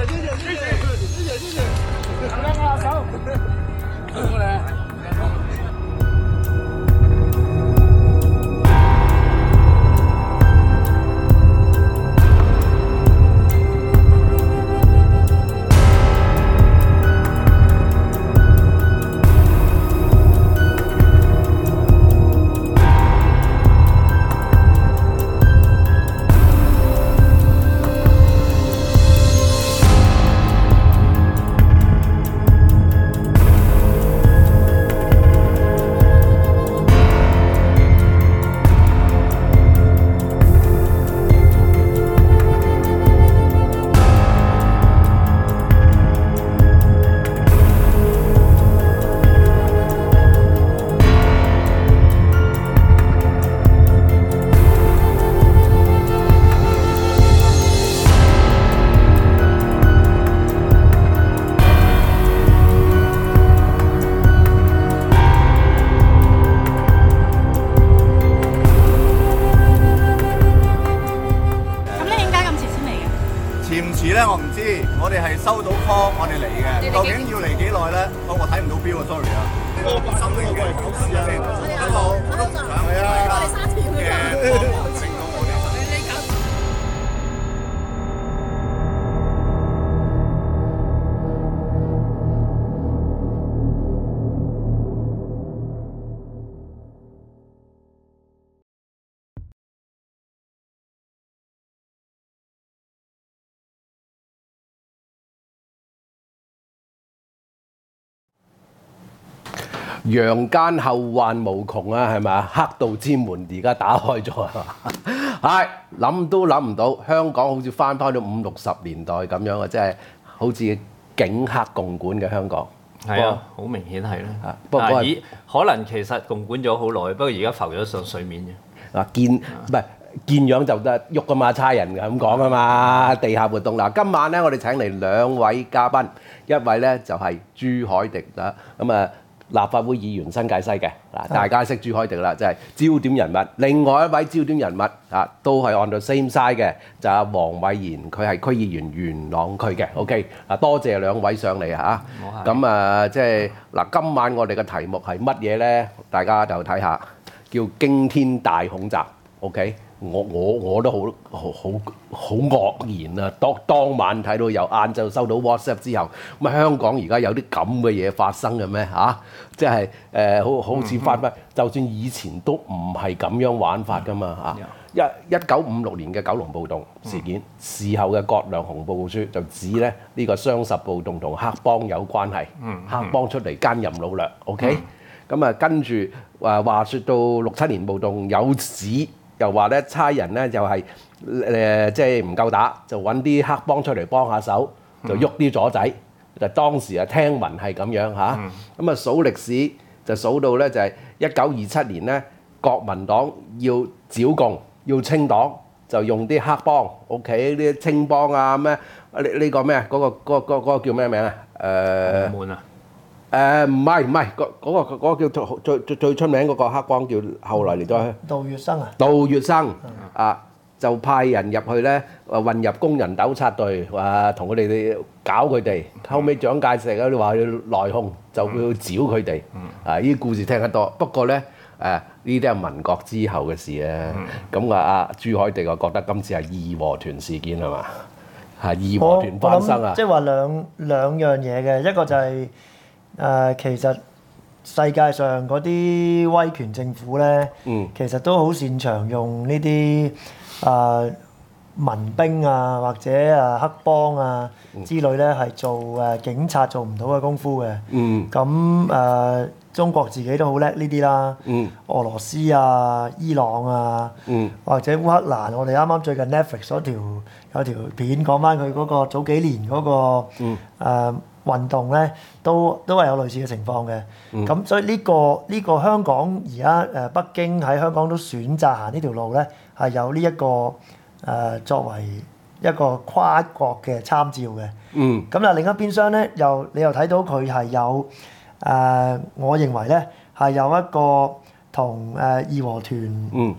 我唔知，我哋係收到 call， 我哋嚟嘅。究竟要嚟幾耐咧？我睇唔到表啊 ，sorry 啊。我心嚟嘅，搞事啊！好，係啊，我哋沙田嘅。 陽間後患無窮啊，係咪啊？黑道之門而家打開咗啊！係諗都諗唔到，香港好似翻到50、60年代咁樣啊！即係好似警黑共管嘅香港。 係啊，好明顯係啦。 不過可能其實共管咗好耐，不過而家浮咗上水面啫。 嗱，見樣就得喐噶嘛，差人咁講啊嘛，地下活動嗱，今晚咧我哋請嚟兩位嘉賓，一位咧就係朱凱廸啦，咁啊立法會議員新界西嘅嗱，大家識朱凱廸啦，即係焦點人物。另外一位焦點人物啊，都係 on the same side 嘅，就係黃偉賢，佢係區議員元朗區嘅。OK，嗱，多謝兩位上嚟嚇。咁啊，即係嗱，今晚我哋嘅題目係乜嘢咧？大家就睇下，叫驚天大恐襲。OK。我都好愕然啊！當晚睇到由晏晝收到 WhatsApp 之後，咁啊香港而家有啲咁嘅嘢發生嘅咩嚇？即係好似翻翻，就算以前都唔係咁樣玩法噶嘛嚇。1956年嘅九龍暴動事件，事後嘅葛量洪報告書就指咧呢個雙十暴動同黑幫有關係，黑幫出嚟奸淫擄掠。OK，咁啊跟住話説到67年暴動有指。又話咧，差人咧就係即係唔夠打，就揾啲黑幫出嚟幫下手，就喐啲左仔。就當時啊聽聞係咁樣嚇，咁啊數歷史就數到咧就係1927年咧，國民黨要剿共要清黨，就用啲黑幫 ，OK 啲青幫啊咩？呢個咩？嗰個叫咩名啊？ 滿啊！ 唔係，嗰個叫最出名嗰個黑幫叫後來嚟咗杜月笙啊！ 杜月笙啊，就派人入去咧，混入工人糾察隊，話同佢哋搞佢哋。後尾蔣介石嗰啲話要內訌，就要剿佢哋。啊，呢啲故事聽得多。不過咧，呢啲係民國之後嘅事啊。咁阿朱凱廸我覺得今次係義和團事件係嘛？係義和團翻生啊！ 即係話兩樣嘢嘅，一個就係。其實世界上嗰啲威權政府咧，其實都好擅長用呢啲民兵啊或者黑幫啊之類咧，係做警察做唔到嘅功夫嘅。咁中國自己都好叻呢啲啦。俄羅斯啊、伊朗啊，或者烏克蘭，我哋啱啱最近 Netflix 嗰條有條片講翻佢嗰個早幾年嗰個運動咧，都係有類似嘅情況嘅。咁所以呢個香港而家北京喺香港都選擇行呢條路咧，係有呢一個作為一個跨國嘅參照嘅。咁但係另一邊廂咧，你又睇到佢係有我認為咧係有一個同義和團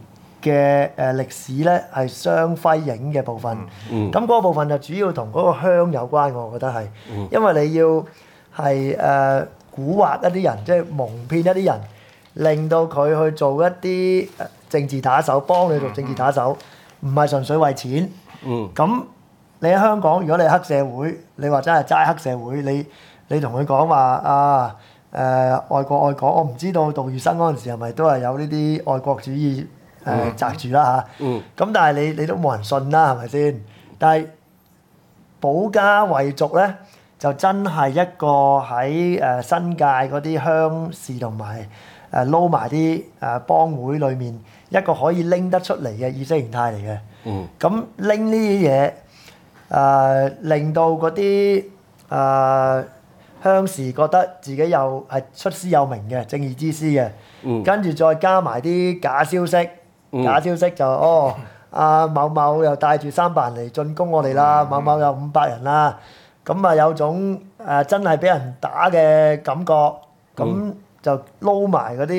嘅歷史咧係雙輝映嘅部分。咁嗰個部分就主要同嗰個鄉有關，我覺得係，因為你要係蠱惑一啲人，即係蒙騙一啲人，令到佢去做一啲政治打手，幫你做政治打手，唔係純粹為錢。咁你喺香港，如果你係黑社會，你話真係齋黑社會，你同佢講話愛國愛港，我唔知道杜月笙嗰陣時係咪都係有呢啲愛國主義擲住啦嚇。咁但係你都冇人信啦，係咪先？但係保家衛族咧，就真係一個喺新界嗰啲鄉事同埋撈埋啲幫會裏面一個可以拎得出嚟嘅意識形態嚟嘅。咁拎呢啲嘢令到嗰啲鄉士覺得自己又係出師有名嘅正義之師嘅，跟住再加埋啲假消息，假消息就阿某某又帶住300人嚟進攻我哋啦，某某有500人啦，咁啊有種真係俾人打嘅感覺，咁就撈埋嗰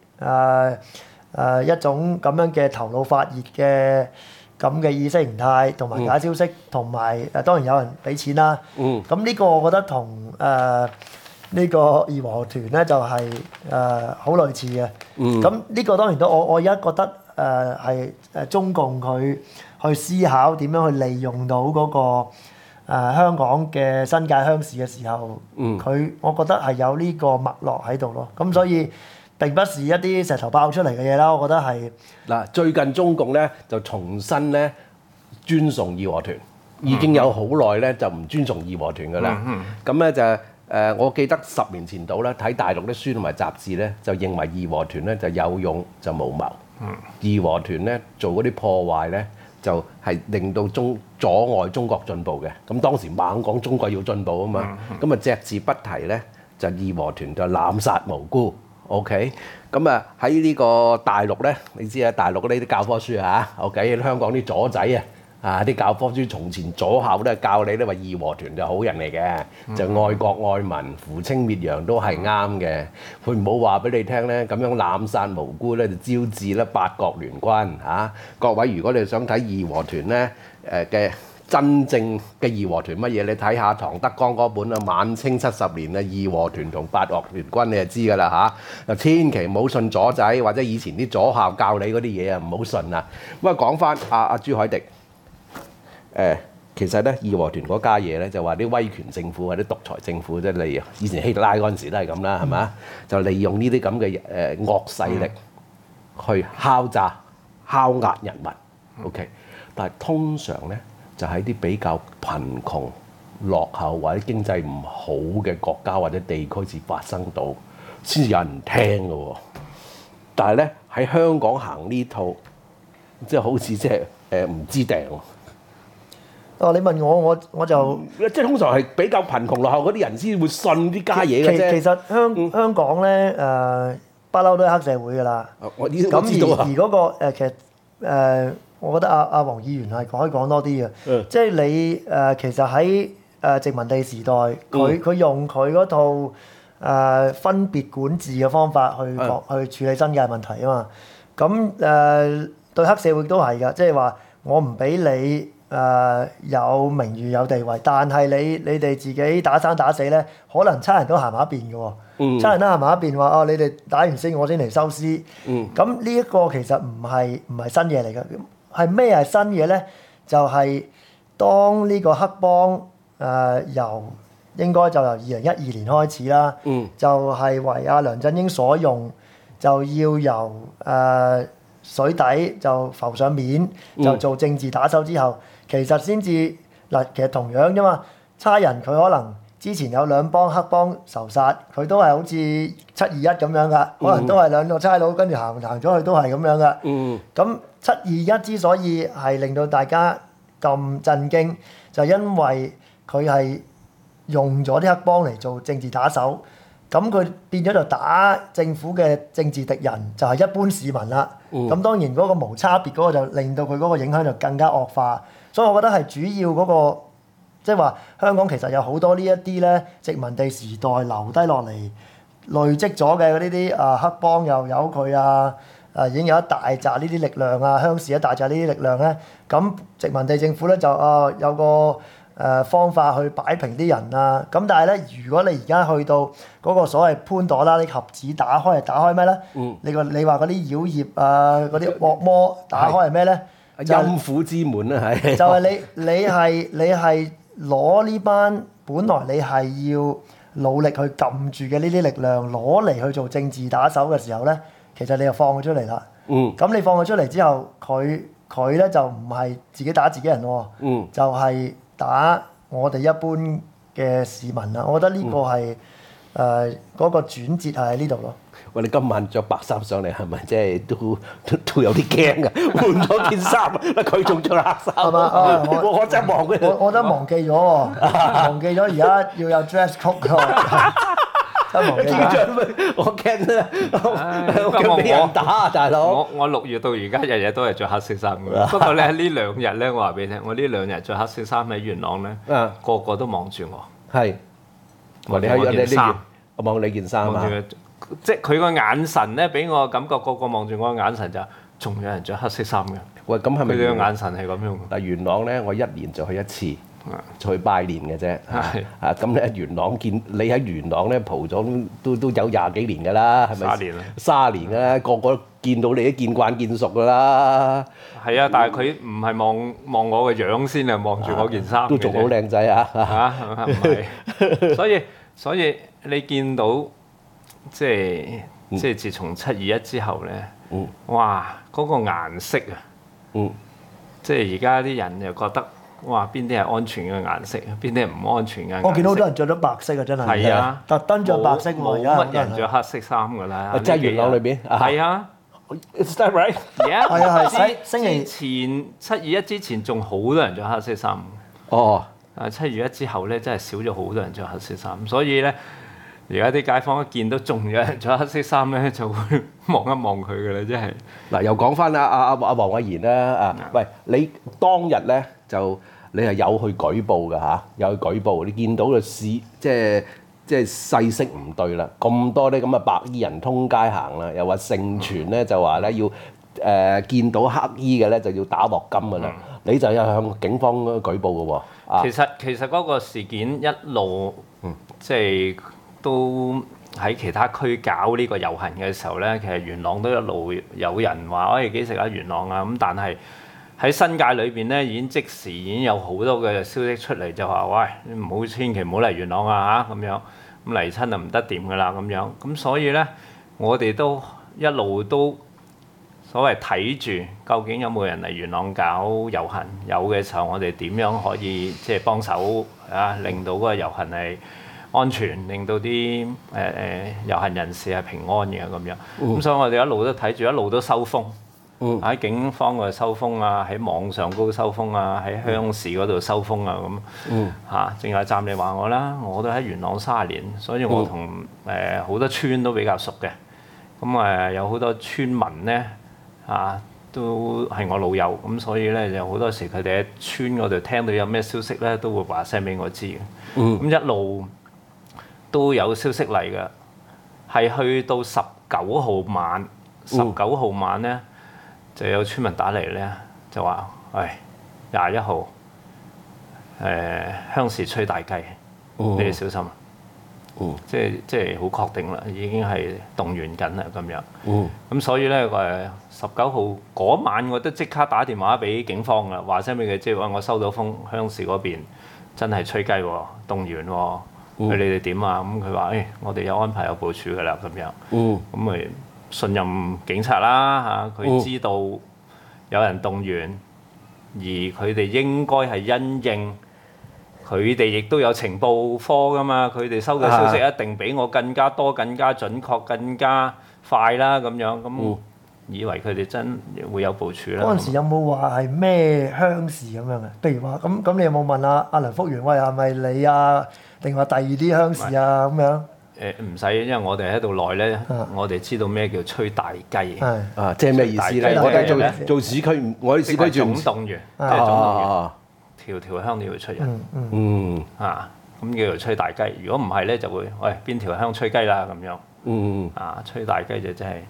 啲一種咁樣嘅頭腦發熱嘅咁嘅意識形態，同埋假消息，同埋當然有人俾錢啦。咁呢個我覺得同呢個義和團咧就係好類似嘅。咁呢個當然都我而家覺得係中共佢去思考點樣去利用到嗰個香港嘅新界鄉士嘅時候，我覺得係有呢個脈絡喺度咯。咁所以並不是一啲石頭爆出嚟嘅嘢啦，我覺得係嗱，最近中共咧就重新咧尊崇義和團，已經有好耐咧就唔尊崇義和團㗎啦。咁咧就我記得10年前到咧睇大陸啲書同埋雜誌咧，就認為義和團咧就有勇就無謀。義和團咧做嗰啲破壞咧，就係令到阻礙中國進步嘅。咁當時猛講中國要進步啊嘛，咁啊隻字不提咧，就義和團就濫殺無辜。OK， 咁啊喺呢個大陸咧，你知啊，大陸呢啲教科書嚇，OK， 香港啲左仔啊啲教科書從前左校都係教你咧話義和團就好人嚟嘅，就愛國愛民、扶清滅洋都係啱嘅。佢唔好話俾你聽咧，咁樣濫殺無辜咧就招致咧八國聯軍嚇。各位如果你想睇義和團咧嘅真正嘅義和團乜嘢？你睇下唐德剛嗰本啊，晚清70年啊，義和團同八國聯軍，你就知㗎啦嚇。千祈唔好信左仔或者以前啲左校教你嗰啲嘢啊，唔好信啊。咁啊講翻阿朱凱廸，其實咧義和團嗰家嘢咧就話啲威權政府或者獨裁政府即係例如以前希特拉嗰陣時都係咁啦，係嘛？就利用呢啲咁嘅惡勢力去敲詐、敲壓人民。OK， 但係通常咧，就喺啲比較貧窮、落後或者經濟唔好嘅國家或者地區至發生到，先至有人聽嘅喎。但係咧喺香港行呢套，即係好似即係唔知訂喎。 你問我就即係通常係比較貧窮落後嗰啲人先會信啲家嘢嘅啫。 其實香港咧不嬲都係黑社會㗎啦。 我知道啊。 而嗰個其實我覺得阿黃議員係可以講多啲嘅，即係你其實喺殖民地時代，佢用佢嗰套分別管治嘅方法去處理新界問題啊嘛。咁對黑社會都係㗎，即係話我唔俾你有名譽有地位，但係你哋自己打生打死咧，可能差人都行埋一邊嘅喎。差人都行埋一邊話你哋打完先，我先嚟收屍。咁呢一個其實唔係新嘢嚟嘅。係咩係新嘢咧？就係當呢個黑幫應該就由2012年開始啦，就係為阿梁振英所用，就要由水底就浮上面，就做政治打手之後，其實先至嗱，其實同樣啫嘛。差人佢可能之前有2幫黑幫仇殺，佢都係好似721咁樣噶，可能都係2個差佬跟住行咗去都係咁樣噶。咁721之所以係令到大家咁震驚，就因為佢係用咗啲黑幫嚟做政治打手，咁佢變咗就打政府嘅政治敵人，就係一般市民啦。咁當然嗰個無差別嗰個就令到佢嗰個影響就更加惡化。所以我覺得係主要嗰個，即係話香港其實有好多呢一啲咧殖民地時代留低落嚟累積咗嘅嗰啲黑幫又有佢啊， 已經有一大紮呢啲力量啊，鄉事一大紮呢啲力量咧，咁殖民地政府咧就有個方法去擺平啲人啊，咁但係咧，如果你而家去到嗰個所謂潘朵拉啲盒子打開係打開咩咧？你話嗰啲妖孽啊，嗰啲惡魔打開係咩咧？ 陰府之門啊，係。 就係你係攞呢班本來你係要努力去撳住嘅呢啲力量攞嚟去做政治打手嘅時候咧，其實你就放佢出嚟啦。咁你放佢出嚟之後，佢咧就唔係自己打自己人喎，就係打我哋一般嘅市民啦。我覺得呢個係嗰個轉折係喺呢度咯。 喂，你今晚着白衫上嚟係咪即係都有啲驚㗎？換咗件衫，佢仲着黑衫係嘛？我真係忘嘅。 我真係忘記咗喎，忘記咗而家要有 dress code 㗎。真係忘記咗。 我驚咧，我驚俾人打啊，大佬！ 我6月到而家日日都係着黑色衫㗎。不過咧呢2日咧，我話俾你聽，我呢2日着黑色衫喺元朗咧，個個都望住我。 係。 我件衫， 我望你件衫啊！ 即係佢個眼神咧，俾我感覺個個望住我嘅眼神就仲有人着黑色衫嘅。 喂，咁係咪？ 佢哋嘅眼神係咁樣。 但元朗咧，我1年就去一次，去拜年嘅啫。咁咧元朗見你喺元朗咧蒲咗都有20幾年㗎啦，係咪？30年啦。30年㗎啦，個個見到你都見慣見熟㗎啦。 係啊，但係佢唔係望我嘅樣先啊，望住我件衫。 都仲好靚仔啊！ 唔係，所以你見到。即係自從721之後咧，哇！嗰個顏色啊，即係而家啲人又覺得，哇！邊啲係安全嘅顏色，邊啲係唔安全嘅顏色。 我見到好多人着咗白色啊，真係。係啊，特登着白色喎， 冇乜人着黑色衫㗎啦。 即係元朗裏邊。係啊。 Is that right？ 係啊係。星期前721之前仲好多人着黑色衫。 哦。 721之後咧，真係少咗好多人着黑色衫，所以咧。而家啲街坊一見到仲有人着黑色衫咧，就會望一望佢㗎啦，真係。嗱，又講翻阿黃偉賢啦，喂，你當日咧就你係有去舉報㗎嚇，有去舉報，你見到個市即係勢色唔對啦，咁多啲咁嘅白衣人通街行啦，又話盛傳咧就話咧要見到黑衣嘅咧就要打鑊金㗎啦，你就有向警方舉報㗎喎。其實嗰個事件一路即係。都喺其他區搞呢個遊行嘅時候咧，其實元朗都一路有人話可以幾時啊元朗啊咁，但係喺新界裏邊咧，已經有好多嘅消息出嚟，就話喂，你唔好千祈唔好嚟元朗啊嚇咁樣，咁嚟親就唔得掂㗎啦咁樣，咁所以咧我哋都一路都所謂睇住究竟有冇人嚟元朗搞遊行，有嘅時候我哋點樣可以即係幫手啊，令到嗰個遊行係安全，令到啲遊行人士係平安嘅咁樣。咁所以我哋一路都睇住，一路都收風。喺警方嗰度收風啊，喺網上高收風啊，喺鄉市嗰度收風啊咁。淨係站你話我啦，我都喺元朗30年，所以我同好多村都比較熟嘅。咁有好多村民咧都係我老友，咁所以咧就好多時佢哋喺村嗰度聽到有咩消息咧，都會話聲俾我知嘅。咁一路都有消息嚟嘅，係去到19號晚，19號晚咧就有村民打嚟咧，就話：喂，21號鄉事吹大雞，你哋小心啊！即係好確定啦，已經係動員緊啦咁樣。咁所以咧19號嗰晚我都即刻打電話俾警方啦，話聲俾佢知，話我收到風，鄉事嗰邊真係吹雞喎，動員喎。你哋點啊？咁佢話：我哋有安排有部署㗎啦，咁樣。咁咪信任警察啦嚇，佢知道有人動員，而佢哋應該係因應，佢哋亦都有情報科㗎嘛，佢哋收嘅消息一定比我更加多、更加準確、更加快啦，咁樣。咁以為佢哋真會有部署啦。 嗰陣時有冇話係咩鄉事咁樣嘅？譬如話咁，你有冇問阿梁福元喂係咪你啊？定話第二啲鄉事啊咁樣？ 唔使，因為我哋喺度耐咧，我哋知道咩叫吹大雞。 即係咩意思咧？我哋做市區，我哋市區總動員，即係總動員，條鄉都要出人。咁叫做吹大雞。如果唔係咧，就會喂邊條鄉吹雞啦咁樣。吹大雞就真係。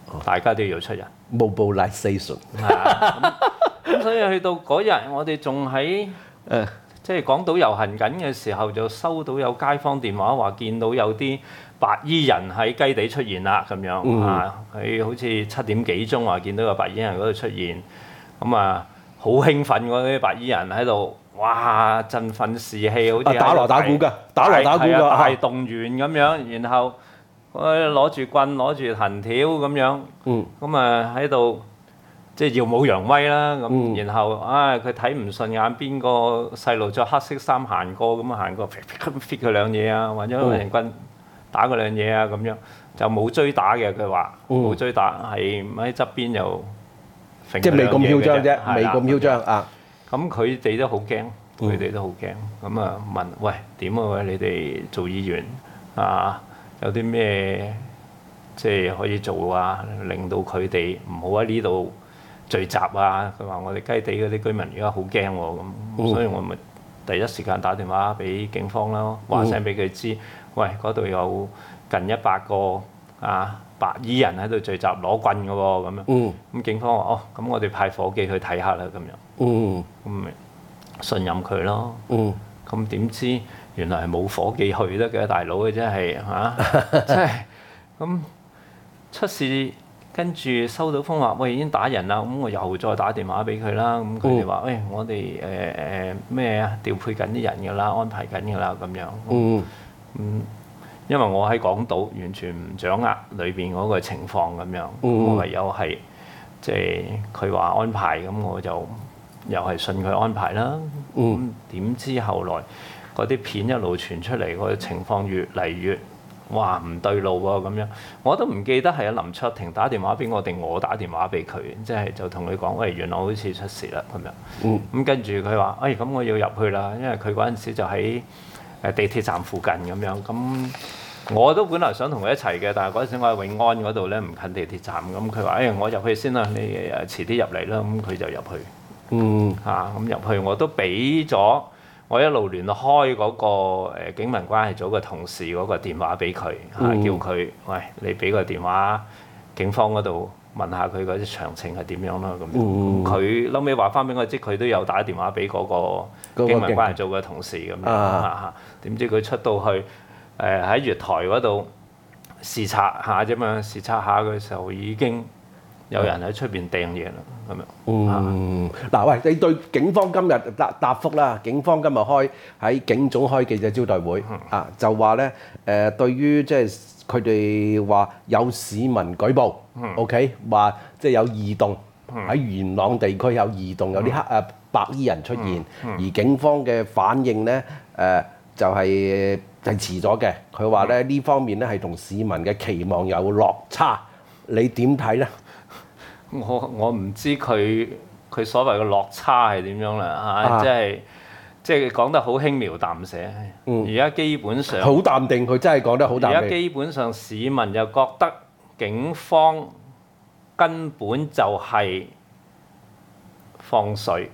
大家都要出人。 mobilization 係啊，咁所以去到嗰日，我哋仲喺即係港島遊行緊嘅時候，就收到有街坊電話話見到有啲白衣人喺雞地出現啦，咁樣啊，佢好似7點幾鐘話見到有白衣人嗰度出現，咁啊好興奮嗰啲白衣人喺度，哇振奮士氣，好似打鑼打鼓㗎，打鑼打鼓㗎， 大動員咁樣，然後攞住棍攞住藤條咁樣，咁啊喺度。即係耀武揚威啦，咁然後佢睇唔順眼邊個細路着黑色衫行過，咁啊行過 fit 佢兩嘢啊，或者人棍打佢兩嘢啊咁樣，就冇追打嘅，佢話冇追打，係喺側邊又即係未咁囂張啫，未咁囂張啊！ 咁佢哋都好驚，佢哋都好驚，咁啊問喂點啊喂，你哋做議員啊有啲咩即係可以做啊，令到佢哋唔好喺呢度聚集啊！佢話我哋雞地嗰啲居民而家好驚喎，咁所以我咪第一時間打電話俾警方咯，話聲俾佢知，喂嗰度有近100個白衣人喺度聚集攞棍嘅喎，咁樣。咁警方話咁我哋派伙計去睇下啦，咁樣。咁咪信任佢咯。咁點知原來係冇伙計去得嘅，大佬嘅真係真係咁出事。跟住收到風話，喂已經打人啦，咁我又再打電話俾佢啦。咁佢哋話，喂我哋咩啊調配緊啲人㗎啦，安排緊㗎啦咁樣。因為我喺港島完全唔掌握裏邊嗰個情況咁樣，我唯有係即係佢話安排，咁我就又係信佢安排啦。咁點知後來嗰啲片一路傳出嚟，個情況越嚟越哇唔對路喎咁樣，我都唔記得係阿林卓廷打電話俾我定我打電話俾佢，即係就同佢講，喂原來好似出事啦咁樣。咁跟住佢話，咁我要入去啦，因為佢嗰陣時就喺地鐵站附近咁樣。咁我都本來想同佢一齊嘅，但係嗰陣時我喺永安嗰度咧，唔近地鐵站。咁佢話，我入去先啦，你遲啲入嚟啦。咁佢就入去。咁入去我都俾咗。我一路聯絡開嗰個警民關係組嘅同事嗰個電話俾佢，叫佢喂你俾個電話警方嗰度問下佢嗰啲詳情係點樣啦咁。佢後尾話翻俾我知，佢都有打電話俾嗰個警民關係組嘅同事咁樣。點知佢出到去喺月台嗰度視察下啫嘛，視察下嘅時候已經有人喺出邊掟嘢啦，咁樣。 嗱喂，你對警方今日答覆啦？警方今日喺警總開記者招待會就話咧對於即係佢哋話有市民舉報，OK 話即係有異動喺元朗地區有異動，有啲白衣人出現，而警方嘅反應咧就係遲咗嘅。佢話咧呢方面咧係同市民嘅期望有落差，你點睇咧？ 我唔知佢所謂嘅落差係點樣啦即係講得好輕描淡寫。而家基本上好淡定，佢真係講得好淡定。 而家基本上市民就覺得警方根本就係放水。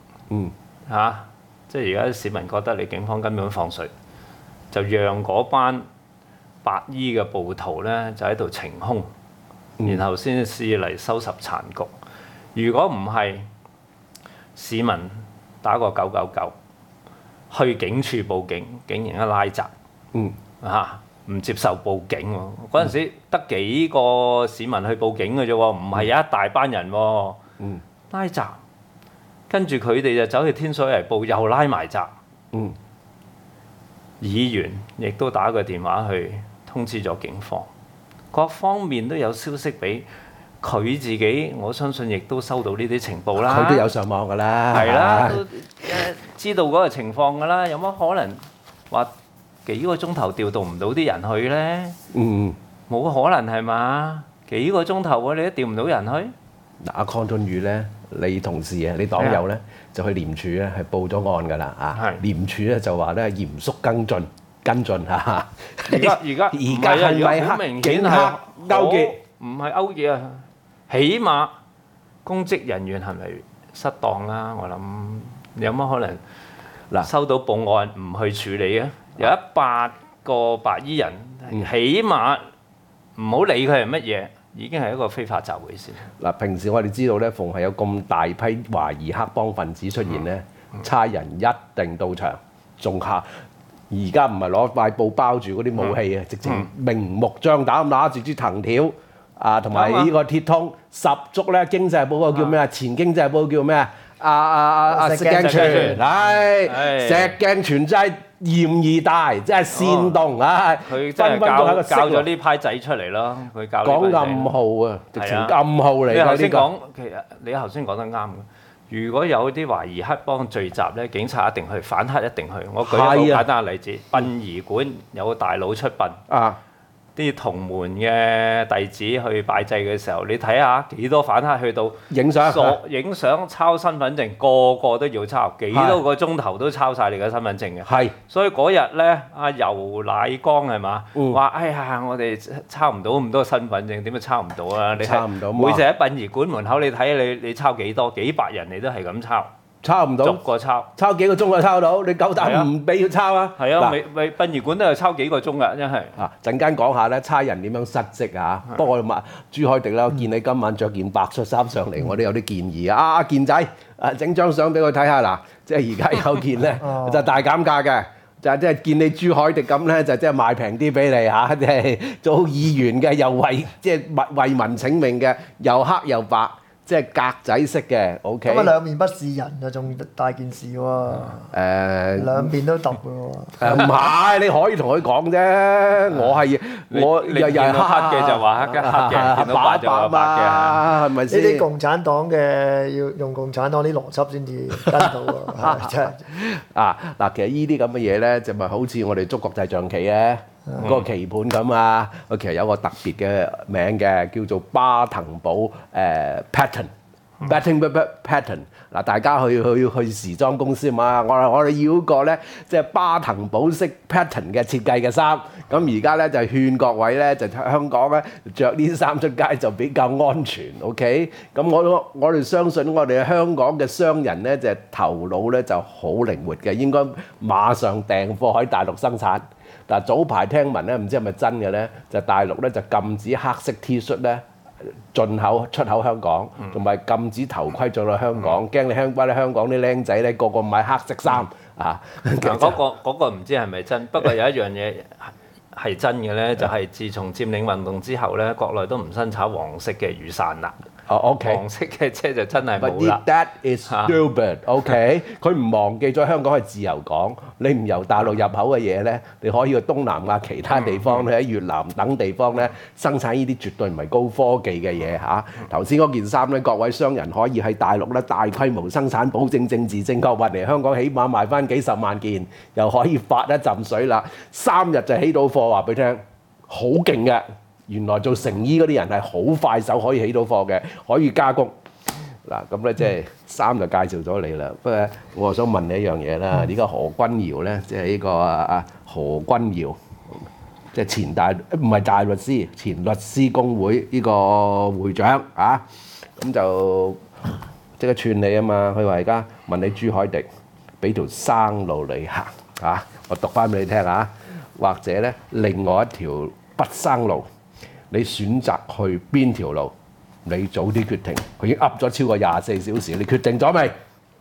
即係而家市民覺得你警方根本放水，就讓嗰班白衣嘅暴徒咧就喺度逞兇。然後先試嚟收拾殘局。如果唔係，市民打個999，去警署報警，竟然一拉閘，唔接受報警喎。嗰陣時得幾個市民去報警嘅啫喎，唔係有一大班人喎。拉閘，跟住佢哋就走去天水圍報，又拉埋閘。議員亦都打個電話去通知咗警方。各方面都有消息俾佢自己，我相信亦都收到呢啲情報啦。 佢都有上網㗎啦， 係啦，都知道嗰個情況㗎啦。有乜可能話幾個鐘頭調動唔到啲人去咧？冇可能係嘛？幾個鐘頭喎，你都調唔到人去？ 嗱，阿鄺俊宇咧，你同事啊，你黨友咧，就去廉署咧係報咗案㗎啦。廉署咧就話咧嚴肅跟進嚇。而家係咪好明顯係勾結？唔係勾結啊，起碼公職人員係咪失當啦？我諗有乜可能嗱收到報案唔去處理啊？有100個白衣人，起碼唔好理佢係乜嘢， 已經係一個非法集會先。 嗱，平時我哋知道咧，逢係有咁大批懷疑黑幫分子出現咧，差人一定到場，仲下。而家唔係攞塊布包住嗰啲武器啊，直情明目張膽拿住支藤條啊，同埋呢個鐵通十足咧。經濟報嗰個叫咩啊？前經濟報叫咩啊？石鏡泉，石鏡泉真係嫌疑大，真係煽動啊！ 佢真係教咗呢批仔出嚟咯，佢教講暗號啊，直情暗號嚟㗎呢個。 其實你頭先講得啱嘅。如果有啲懷疑黑幫聚集咧，警察一定去，反黑一定去。我舉一個簡單嘅例子，殯儀館有個大佬出殯，啲同門嘅弟子去拜祭嘅時候，你睇下幾多反黑去到影相抄身份證，個個都要抄，幾多個鐘頭都抄晒你嘅身份證嘅。 係， 所以嗰日咧，阿游乃光係嘛話：哎呀，我哋抄唔到咁多身份證，點解抄唔到啊？你抄唔到， 每隻喺殯儀館門口，你睇你抄幾多？幾百人你都係咁抄。 抄唔到， 逐個抄幾個鐘就抄到，你夠膽唔俾佢抄啊？ 係啊，殯儀館都係抄幾個鐘㗎，真係。 陣間講下咧，差人點樣失職啊？不過我問朱凱廸啦，我見你今晚着件白恤衫上嚟，我都有啲建議啊！阿健仔，整張相俾我睇下嗱，即係而家有件咧就大減價嘅，就即係見你朱凱廸咁咧，就即係賣平啲俾你嚇，即係做議員嘅，又為民請命嘅，又黑又白。即係格仔式嘅 ，OK。咁啊兩面不是人啊，仲大件事喎。兩邊都揼嘅喎。 唔係，你可以同佢講啫。我又係黑嘅就話黑嘅，見到白就話白嘅， 係咪先？ 呢啲共產黨嘅要用共產黨啲邏輯先至跟到喎，真係。 嗱，其實呢啲咁嘅嘢咧，就咪好似我哋捉國際象棋咧。嗰個棋盤咁啊，佢其實有個特別嘅名嘅，叫做巴騰堡pattern。嗱，大家去時裝公司嘛，我哋要個咧，即係巴騰堡式 pattern 嘅設計嘅衫。咁而家咧就勸各位咧，就香港咧着呢啲衫出街就比較安全。OK，咁我哋相信我哋香港嘅商人咧，就頭腦咧就好靈活嘅，應該馬上訂貨喺大陸生產。嗱，早排聽聞咧，唔知係咪真嘅咧，就大陸咧就禁止黑色 T 恤咧進口出口香港，同埋禁止頭盔進到香港，驚你香港啲僆仔咧個個買黑色衫啊！ 嗰個唔知係咪真，不過有一樣嘢係真嘅咧，就係自從佔領運動之後咧，國內都唔生產黃色嘅雨傘啦。 OK， 黃色嘅車就真係冇啦。 But that is stupid，OK？佢唔忘記咗香港係自由港，你唔由大陸入口嘅嘢咧，你可以去東南亞其他地方咧，喺越南等地方咧生產呢啲絕對唔係高科技嘅嘢嚇。頭先嗰件衫咧，各位商人可以喺大陸咧大規模生產，保證政治正確運嚟香港，起碼賣翻幾十萬件，又可以發一浸水啦。3日就起到貨，話俾你聽，好勁嘅。原來做成衣嗰啲人係好快手可以起到貨嘅，可以加工。嗱咁咧，即係衫就介紹咗你啦。不過我又想問你一樣嘢啦。而家何君堯咧，即係呢個何君堯，即係唔係大律師，前律師公會呢個會長啊。咁就即刻串你啊嘛。佢話而家問你朱凱廸，俾條生路你行啊。我讀翻俾你聽啊。或者咧，另外一條不生路。你選擇去邊條路？你早啲決定。佢已經噏咗超過24小時，你決定咗未？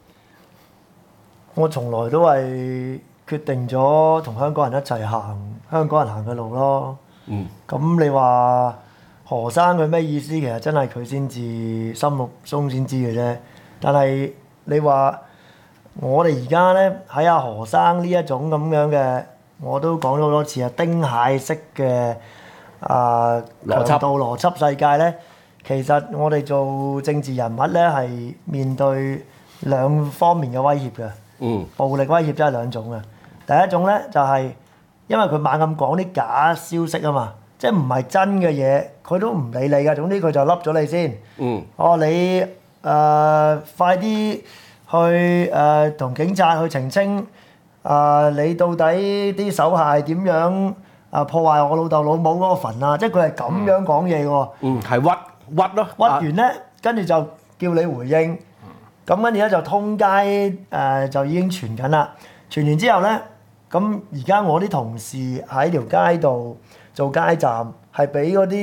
我從來都係決定咗同香港人一齊行香港人行嘅路咯。咁你話何生佢咩意思？其實真係佢先至心目中先知嘅啫。但係你話我哋而家咧喺阿何生呢一種咁樣嘅，我都講咗好多次啊，丁蟹式嘅。強度邏輯世界咧，其實我哋做政治人物咧係面對兩方面嘅威脅嘅。暴力威脅真係兩種嘅。第一種咧就係因為佢猛咁講啲假消息啊嘛，即係唔係真嘅嘢，佢都唔理你㗎。總之佢就笠咗你先。你快啲去同警察去澄清，你到底啲手下係點樣？破壞我老豆老母嗰個墳啊！即係佢係咁樣講嘢喎。 係屈咯。屈完咧，跟住就叫你回應。咁跟住咧就通街就已經傳緊啦。傳完之後咧，咁而家我啲同事喺條街度做街站，係俾嗰啲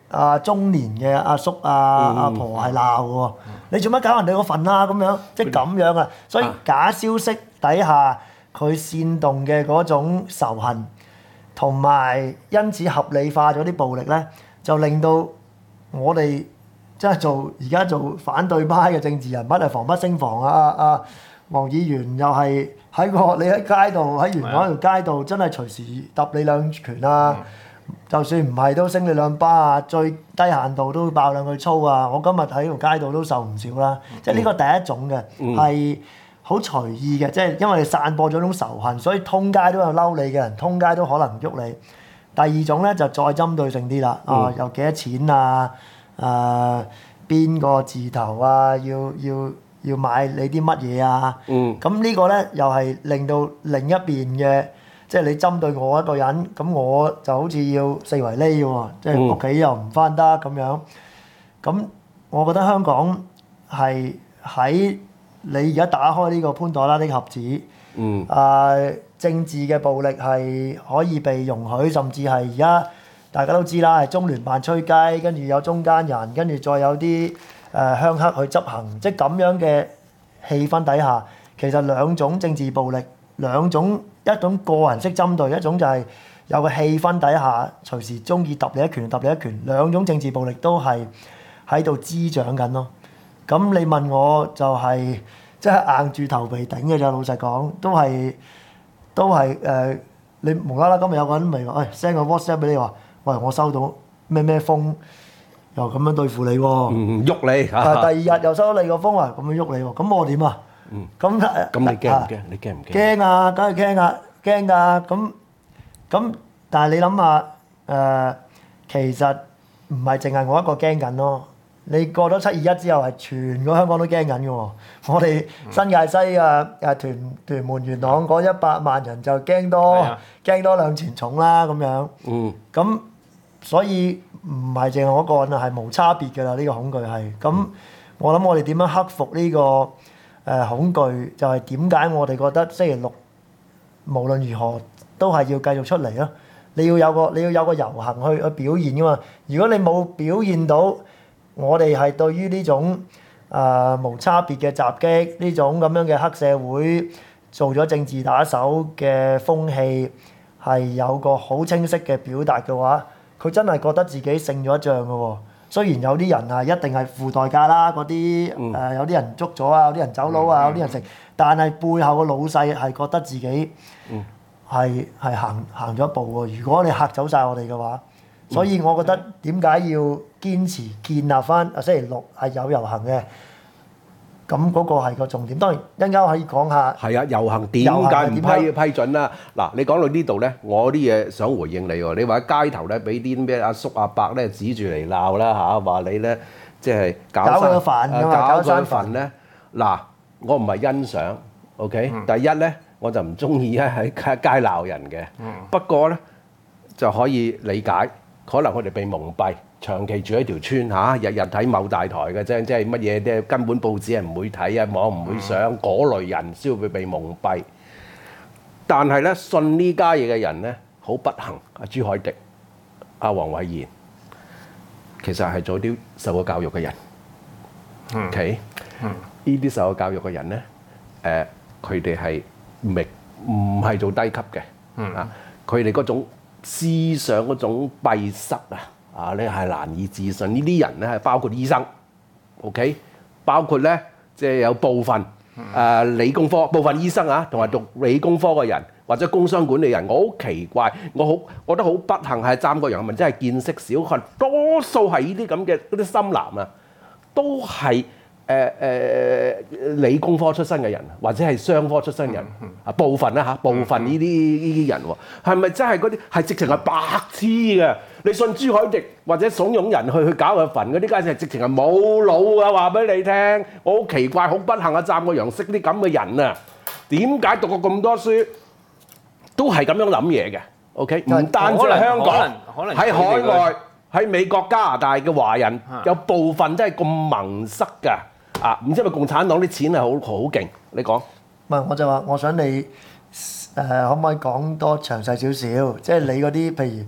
中年嘅阿叔阿婆係鬧嘅喎，你做乜搞人哋個份啊？咁樣即係咁樣啊！所以假消息底下佢煽動嘅嗰種仇恨，同埋因此合理化咗啲暴力咧，就令到我哋即係而家做反對派嘅政治人物係防不勝防啊！黃議員又係你喺街度喺元朗條街度真係隨時揼你兩拳啊！就算唔係都升你兩巴啊，最低限度都爆兩句粗啊！我今日喺條街度都受唔少啦，即係呢個第一種嘅係好隨意嘅，即係因為你散播咗種仇恨，所以通街都有嬲你嘅人，通街都可能喐你。第二種咧就再針對性啲啦，又幾多錢啊？邊個字頭啊？要買你啲乜嘢啊？咁呢個咧又係令到另一邊嘅。即係你針對我一個人，咁我就好似要四圍匿喎，即係屋企又唔翻得咁樣。咁我覺得香港係喺你而家打開呢個潘朵拉的盒子，政治嘅暴力係可以被容許，甚至係而家大家都知啦，係中聯辦吹雞，跟住有中間人，跟住再有啲鄉黑去執行，即係咁樣嘅氣氛底下，其實兩種政治暴力，一種個人式針對，一種就係有個氣氛底下隨時中意揼你一拳，兩種政治暴力都係喺度滋長緊咯。咁你問我就係即係硬住頭皮頂嘅咋，老實講都係你無啦啦今日有個人咪話，send 個 WhatsApp 俾你話，喂我收到咩風，又咁樣對付你喎， 喐你。 第二日又收到你個風話咁樣喐你喎，咁我點啊？ 咁你驚唔驚？你驚唔驚？ 驚啊！梗係驚啊！驚㗎！咁，但係你諗下其實唔係淨係我一個驚緊咯。你過咗721之後，係全個香港都驚緊嘅喎。我哋新界西屯門元朗嗰100萬人就驚多兩錢重啦咁樣。咁所以唔係淨係我一個人啊，係無差別㗎啦。呢個恐懼係咁，我諗我哋點樣克服呢個恐懼，就係點解我哋覺得星期六無論如何都係要繼續出嚟咯。你要有個遊行去表現㗎嘛。如果你冇表現到我哋係對於呢種無差別嘅襲擊，呢種咁樣嘅黑社會做咗政治打手嘅風氣係有個好清晰嘅表達嘅話，佢真係覺得自己勝咗一仗㗎喎。雖然有啲人係一定係付代價啦，嗰啲有啲人捉咗啊，有啲人走佬啊，有啲人食，但係背後個老細係覺得自己係行咗一步喎。如果你嚇走晒我哋嘅話，所以我覺得點解要堅持建立翻星期六係有遊行嘅？咁嗰個係個重點。當然一陣間可以講下。係啊，遊行點解唔批准啦？嗱，你講到呢度咧，我啲嘢想回應你喎。你話喺街頭咧，俾啲咩阿叔阿伯咧指住嚟鬧啦嚇，話你咧即係搞佢個飯㗎嘛，搞佢份咧。嗱，我唔係欣賞 ，OK？第一咧，我就唔中意喺街鬧人嘅。不過咧就可以理解，可能佢哋被蒙蔽。長期住喺條村嚇，日日睇某大台嘅啫，即係乜嘢咧？根本報紙係唔會睇啊，網唔會上，嗰類人先會被蒙蔽。但係咧，信呢家嘢嘅人咧，好不幸。阿朱凱廸、阿黃偉賢，其實係做啲受過教育嘅人。OK，呢啲受過教育嘅人咧，佢哋係唔係做低級嘅啊？佢哋嗰種思想嗰種閉塞你係難以置信。呢啲人咧係包括醫生 ，OK， 包括咧即係有部分理工科部分醫生同埋讀理工科嘅人或者工商管理人，我好奇怪，我覺得好不幸係湛國陽係咪真係見識少？多數係呢啲咁嘅嗰啲深藍啊，都係理工科出身嘅人，或者係商科出身嘅人部分啦部分呢啲人喎，係咪真係嗰啲係直情係白痴嘅？你信朱凱廸或者慫恿人去搞佢墳嗰啲，梗係直情係冇腦啊！話俾你聽，我好奇怪，好不幸啊！湛國陽識啲咁嘅人啊，點解讀過咁多書都係咁樣諗嘢嘅 ？OK， 唔單止係香港，喺海外、喺美國、加拿大嘅華人，有部分真係咁蒙塞㗎。唔知係咪共產黨啲錢係好勁？你講。唔係，我就話我想你可唔可以講多詳細少少？即係你嗰啲，譬如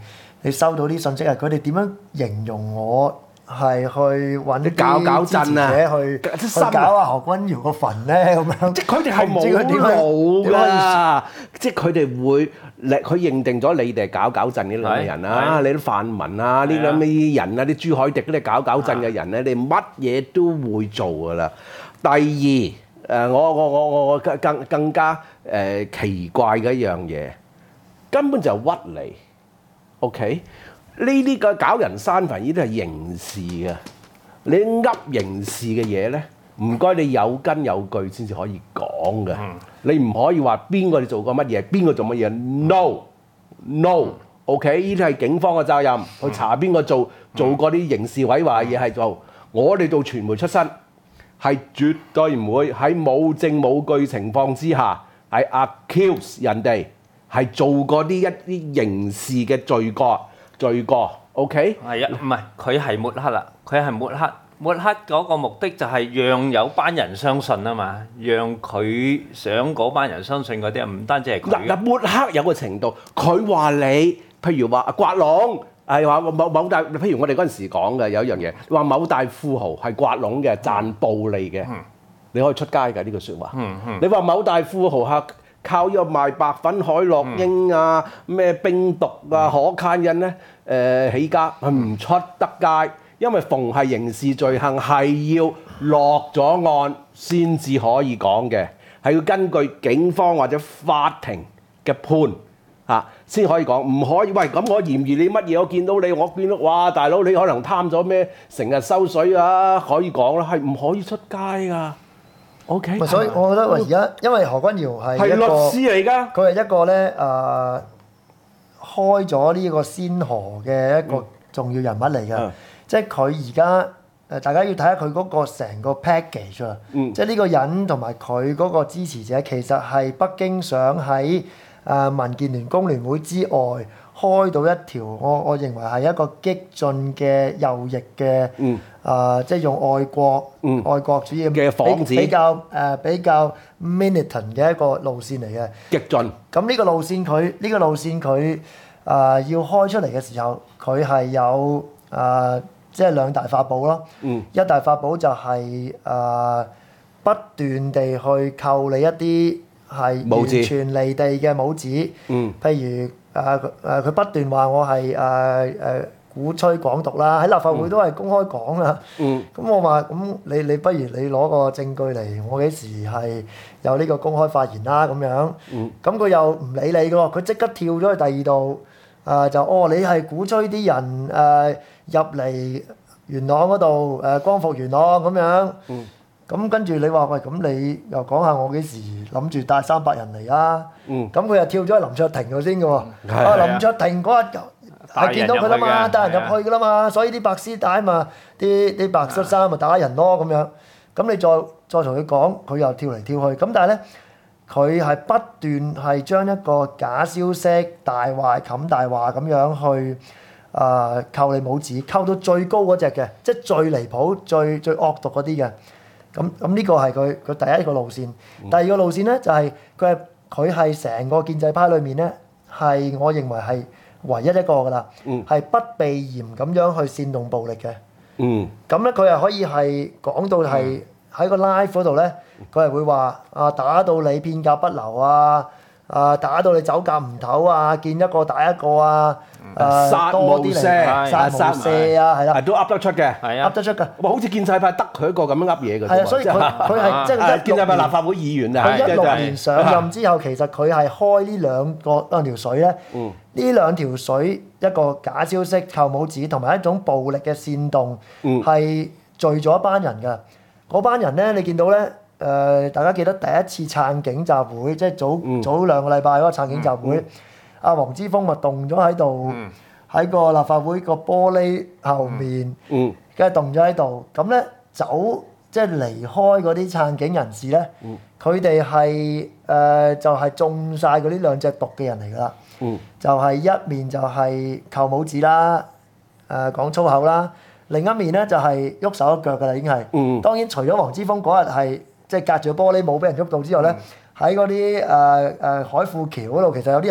你收到啲信息係佢哋點樣形容我係去揾啲搞支持震啊者去搞下何君堯個墳咧咁樣。 即係佢哋係冇點腦可以㗎，即係佢哋會佢認定咗你哋係搞震呢兩個人啊，你啲泛民啊，呢咁啲人啊，啲朱凱廸嗰啲搞震嘅人咧，你乜嘢都會做㗎啦。第二我更加奇怪嘅一樣嘢，根本就係屈你。OK， 呢啲嘅搞人山墳，呢啲係刑事嘅。你噏刑事嘅嘢咧，唔該你有根有據先至可以講嘅。你唔可以話邊個你做過乜嘢，邊個做乜嘢 ？No，OK， 呢啲係警方嘅責任，去查邊個做過啲刑事毀壞嘅嘢係做。我哋做傳媒出身，係絕對唔會喺冇證冇據情況之下，係 accuse 人哋係做過一啲刑事嘅罪過 ，OK？ 係啊，唔係佢係抹黑啦，佢係抹黑嗰個目的就係讓有班人相信啊嘛，讓佢想嗰班人相信嗰啲唔單止係佢。 嗱抹黑有個程度，佢話你，譬如話刮窿。係話某大，譬如我哋嗰陣時講嘅有一樣嘢，話某大富豪係刮窿嘅、賺暴利嘅，你可以出街㗎呢句説話。你話某大富豪係靠呢個賣白粉、海洛英啊、咩冰毒啊、可卡因咧起家，佢唔出得街，因為逢係刑事罪行係要落咗案先至可以講嘅，係要根據警方或者法庭嘅判。先可以講，唔可以喂咁我嫌疑你乜嘢？我見到你，我見到哇大佬你可能貪咗咩？成日收水啊，可以講啦，係唔可以出街㗎。OK。 所以我覺得而家因為何君堯係律師嚟㗎， 佢係一個咧開咗呢個先河嘅一個重要人物嚟㗎。即係佢而家大家要睇下佢嗰個成個 package 啊。即係呢個人同埋佢嗰個支持者，其實係北京想喺民建聯、工聯會之外，開到一條我認為係一個激進嘅右翼嘅，即係用愛國主義嘅幌子比較 militant 嘅一個路線嚟嘅。 激進。咁呢個路線佢要開出嚟嘅時候，佢係有即係兩大法寶咯。一大法寶就係不斷地去扣你一啲係完全離地嘅帽子，譬如佢不斷話我係鼓吹港獨啦，喺立法會都係公開講啦。咁我話咁你不如你攞個證據嚟，我幾時係有呢個公開發言啦咁樣。咁佢又唔理你嘅喎，佢即刻跳咗去第二度，就你係鼓吹啲人入嚟元朗嗰度光復元朗咁樣。咁跟住你話喂，咁你又講下我幾時諗住帶300人嚟啊？咁佢又跳咗去林卓廷度先嘅喎。林卓廷嗰日係見到佢啦嘛，帶人入去嘅啦嘛，所以啲白絲帶嘛，啲白恤衫咪打人咯咁樣。咁你再同佢講，佢又跳嚟跳去。咁但係咧，佢係不斷係將一個假消息、大話冚大話咁樣去扣你帽子，扣到最高嗰隻嘅，即係最離譜、最惡毒嗰啲嘅。咁呢個係佢第一個路線。第二個路線咧就係佢係成個建制派裏面咧，係我認為係唯一一個㗎啦，係不避嫌咁樣去煽動暴力嘅。咁咧佢係可以係講到係喺個 live 嗰度咧，佢係會話打到你片甲不留啊，打到你走夾唔唞啊，見一個打一個啊。 殺無赦， 殺無赦啊，係啦， 都噏得出嘅， 噏得出㗎。 哇，好似建制派得佢一個咁樣噏嘢㗎。 係啊，所以佢係即係建制派立法會議員啊。 佢16年上任之後，其實佢係開呢兩條水咧。呢兩條水，一個假消息、扣帽子，同埋一種暴力嘅煽動，係聚咗一班人㗎。嗰班人咧，你見到咧，大家記得第一次撐警集會，即係早2個禮拜嗰個撐警集會。阿黃之鋒咪動咗喺度，喺個立法會個玻璃後面，跟住動咗喺度。咁咧即係離開嗰啲撐警人士咧，佢哋係就係中晒嗰啲兩隻毒嘅人嚟㗎啦。就係一面就係扣帽子啦，講粗口啦；另一面咧就係喐手喐腳㗎啦，已經係。當然除咗黃之鋒嗰日係即係隔住個玻璃冇俾人喐到之後咧，喺嗰啲海富橋嗰度其實有啲人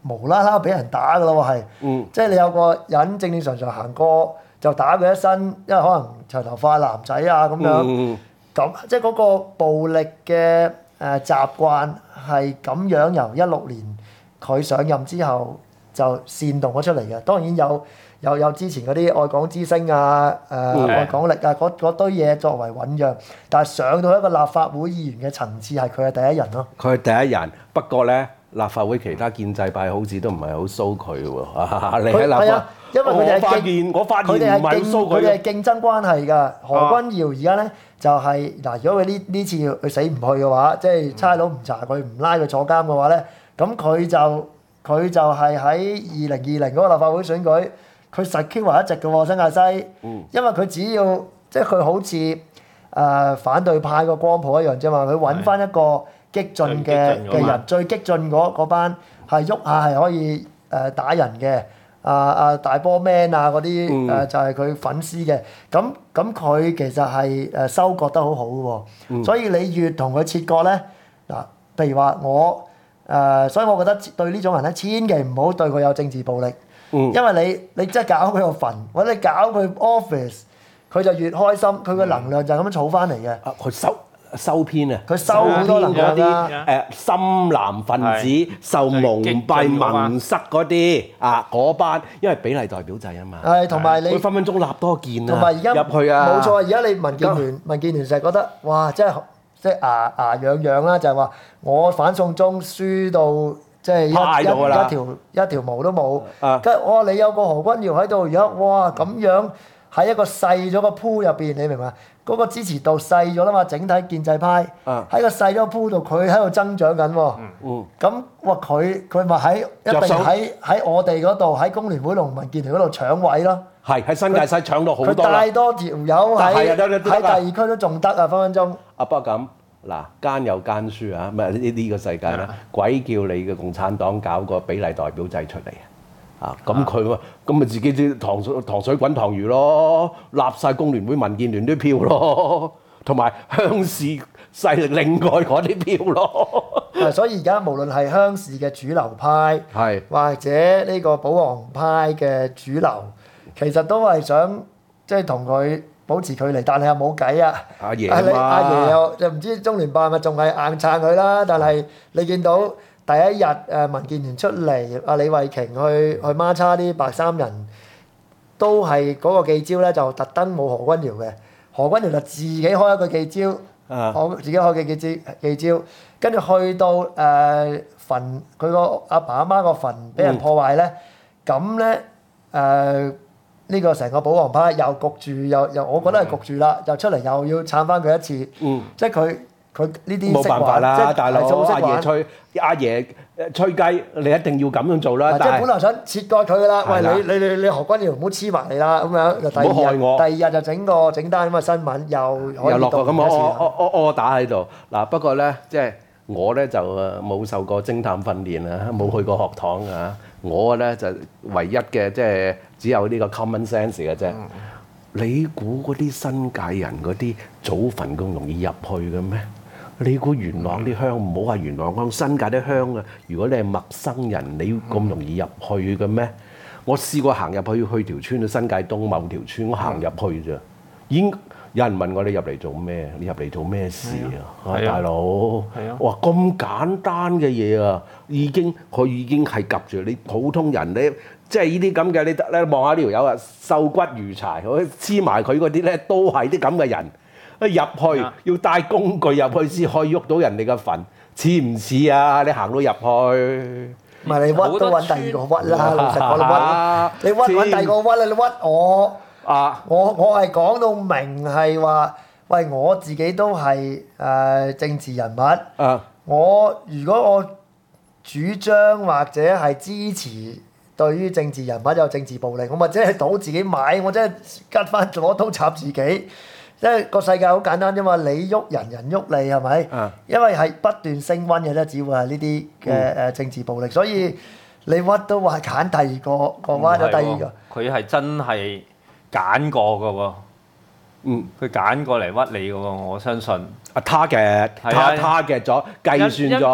無啦啦俾人打㗎咯喎，即係你有個人正正常常行過就打佢一身，因為可能長頭髮男仔啊咁樣，咁即係嗰個暴力嘅習慣係咁樣由16年佢上任之後就煽動咗出嚟嘅。當然有之前嗰啲愛港之聲啊、愛港力啊嗰堆嘢作為醖釀，但係上到一個立法會議員嘅層次係佢係第一人咯。 佢係第一人，不過咧立法會其他建制派好似都唔係好騷佢喎。你喺立法， 因為佢哋係我發現唔係好騷佢。 佢哋係競爭關係㗎。何君堯而家咧就係嗱，如果佢呢次佢死唔去嘅話，即係差佬唔查佢唔拉佢坐監嘅話咧，咁佢就係喺2020嗰個立法會選舉。佢實 Q 埋一席嘅喎，新界西，因為佢只要即係佢好似反對派個光譜一樣啫嘛，佢揾翻一個激進嘅人，最激進嗰班係喐下係可以打人嘅，大波 man 啊嗰啲就係佢粉絲嘅，咁佢其實係收割得好好嘅喎，所以你越同佢切割咧，嗱，譬如話我所以我覺得對呢種人咧，千祈唔好對佢有政治暴力。因為你真係搞佢個墳，或者你搞佢 office，佢就越開心，佢個能量就係咁樣儲翻嚟嘅。 佢收編啊！ 佢收好多能量啦。 深藍分子受蒙蔽蒙塞嗰啲嗰班，因為比例代表制啊嘛。係，同埋你佢分分鐘立多件啊！ 同埋而家入去啊！ 冇錯，而家你民建聯成日覺得哇，即係牙癢癢啦，就係話我反送中輸到。即係一條毛都冇，跟住我話你有個何君堯喺度，而家哇咁樣喺一個細咗個鋪入邊，你明嘛？嗰個支持度細咗啦嘛，整體建制派喺個細咗鋪度，佢喺度增長緊喎。咁哇佢咪一定喺我哋嗰度喺工聯會同民建聯嗰度搶位咯。係喺新界西搶到好多。 佢帶多條友喺第二區都仲得啊，分分鐘。 不過咁。嗱，奸有奸輸啊！咪呢個世界咧，鬼叫你嘅共產黨搞個比例代表制出嚟啊！咁佢咁咪自己啲糖水滾糖魚咯，立晒工聯會、民建聯啲票咯，同埋鄉事勢力另外嗰啲票咯。 所以而家無論係鄉事嘅主流派，或者呢個保皇派嘅主流，其實都係想即係同佢保持距離，但係又冇計啊！阿爺又唔知中聯辦咪仲係硬撐佢啦。但係你見到第一日民建聯出嚟，阿李慧瓊去孖叉啲白衫人，都係嗰個記招咧，就特登冇何君堯嘅。何君堯就自己開一個記招，我自己開嘅記招，跟住去到墳佢個阿爸阿媽個墳俾人破壞咧，咁咧呢個成個保皇派又焗住，又我覺得係焗住啦，又出嚟又要撐翻佢一次，即係佢呢啲冇辦法啦，大佬阿爺吹雞，你一定要咁樣做啦。 即係本來想切割佢噶啦，喂你何君堯唔好黐埋嚟啦，咁樣就第二日就整單咁嘅新聞，又落過咁我打喺度嗱。不過咧，即係我咧就冇受過偵探訓練啊，冇去過學堂啊。我咧就唯一嘅即係只有呢個 common sense 嘅啫。你估嗰啲新界人嗰啲祖墳咁容易入去嘅咩？你估元朗啲鄉，唔好話元朗鄉，新界啲鄉啊！如果你係陌生人，你咁容易入去嘅咩？我試過行入去條村，新界東某條村，我行入去咋，已經有人問我你入嚟做咩？你入嚟做咩事啊？大佬，哇咁簡單嘅嘢啊，佢已經係及住你普通人咧，即係呢啲咁嘅，你望下呢條友啊，瘦骨如柴，黐埋佢嗰啲咧都係啲咁嘅人。入去要帶工具入去先可以喐到人哋嘅墳，似唔似啊？你行到入去， 唔係你屈都揾第二個屈啦，老實講你屈揾第二個屈啦，你屈我我係講到明係話，喂我自己都係政治人物，如果我主張或者係支持對於政治人物有政治暴力，我咪即係賭自己買，我真係吉翻攞刀插自己。即係個世界好簡單啫嘛，你喐人，人喐你係咪？因為係不斷升溫嘅啫，只會係呢啲嘅政治暴力，所以你屈都話揀第二個屈咗第二個。 佢係真係揀過㗎喎，佢揀過嚟屈你㗎喎，我相信。 target 咗，計算咗。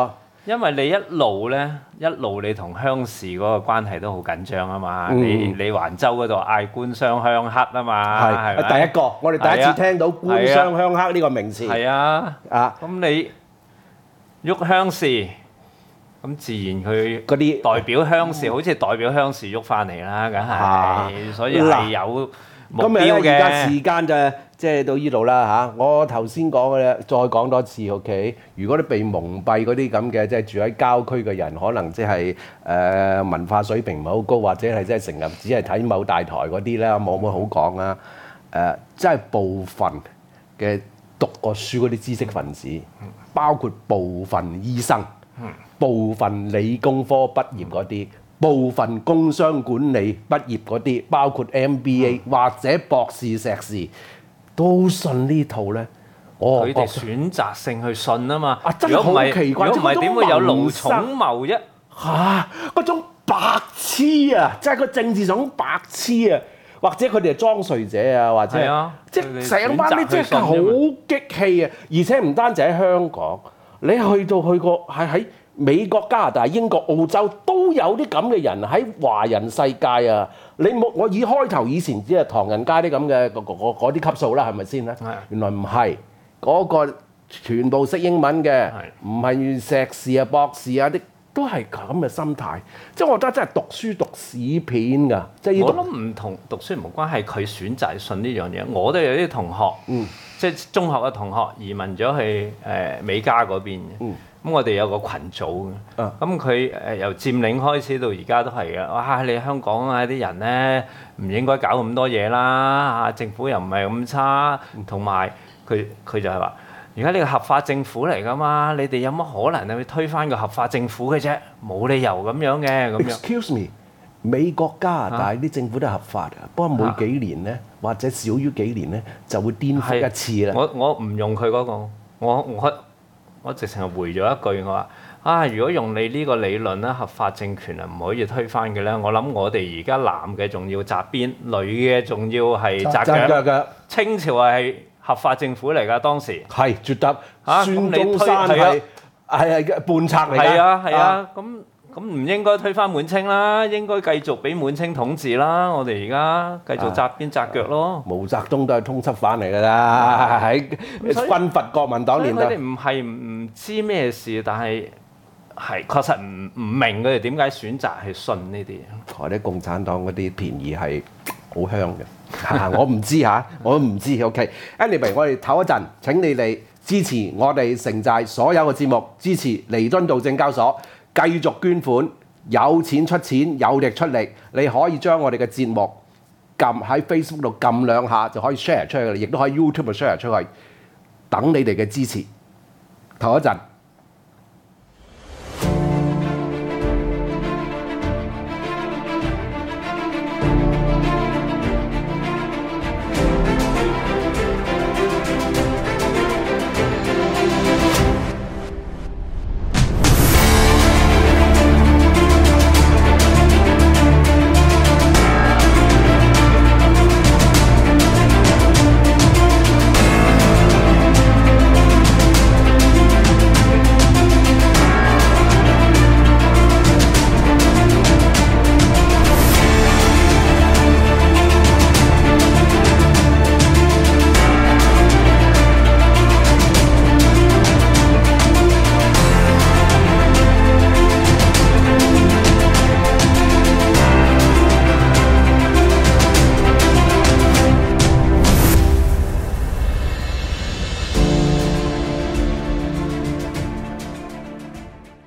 因為你一路你同鄉士嗰個關係都好緊張啊嘛。你橫州嗰度嗌官商鄉黑啊嘛，係咪？ 第一個，我哋第一次聽到官商鄉黑呢個名詞。 係啊，咁你喐鄉士，咁自然佢嗰啲代表鄉士，好似代表鄉士喐翻嚟啦，梗係，所以係有目標嘅。 今日咧，而家時間就即係到呢度啦嚇。我頭先講嘅咧，再講多次 OK。如果你被蒙蔽嗰啲咁嘅，即係住喺郊區嘅人，可能即係文化水平唔係好高，或者係即係成日只係睇某大台嗰啲咧，冇乜好講啊。即係部分嘅讀過書嗰啲知識分子，包括部分醫生、部分理工科畢業嗰啲。部分工商管理畢業嗰啲，包括 MBA 或者博士碩士，都信呢套咧。 佢哋選擇性去信啊嘛。 真係好奇怪， 如果唔係點會有盧寵茂啫？ 嗰種白痴啊，即係個政治上白痴啊，或者佢哋係裝睡者啊，或者即係成班啲真係好激氣啊！而且唔單止喺香港，你去過係喺美國、加拿大、英國、澳洲都有啲咁嘅人喺華人世界啊！我開頭以前只係唐人街啲咁嘅嗰啲級數啦，係咪先咧？原來唔係，嗰個全部識英文嘅，唔係碩士啊、博士啊啲，都係咁嘅心態。即係我覺得真係讀書讀屎片㗎！即係我諗唔同讀書唔關係，佢選擇信呢樣嘢。我都有啲同學，即係中學嘅同學移民咗去美加嗰邊嘅。咁我哋有個群組嘅，咁佢由佔領開始到而家都係嘅。哇！你香港啊啲人咧唔應該搞咁多嘢啦，政府又唔係咁差，同埋佢就係話：而家呢個合法政府嚟㗎嘛，你哋有乜可能去推翻個合法政府嘅啫？冇理由咁樣嘅咁樣。 Excuse me，美國加拿大啲政府都係合法嘅，不過每幾年咧或者少於幾年咧就會顛覆一次啦。 我唔用佢嗰個，我直情係回咗一句，我話如果用你呢個理論咧，合法政權唔可以推翻嘅咧，我諗我哋而家男嘅仲要紮辮，女嘅仲要係紮腳嘅。清朝係合法政府嚟㗎，當時係絕對。孫中山係叛賊嚟㗎。 係啊，咁唔應該推翻滿清啦，應該繼續俾滿清統治啦。我哋而家繼續紮辮紮腳咯。 毛澤東都係通緝犯嚟㗎啦，喺軍閥國民黨年代。 佢哋唔係唔知咩事，但係確實唔明佢哋點解選擇係信呢啲。 或者共產黨嗰啲便宜係好香嘅。我唔知嚇，我都唔知。OK，anyway，我哋唞一陣，請你哋支持我哋城寨所有嘅節目，支持彌敦道證交所。繼續捐款，有錢出錢，有力出力。你可以將我哋嘅節目撳喺 Facebook 度撳兩下，就可以 share 出去，亦都可以 YouTube share 出去。等你哋嘅支持。唞一陣。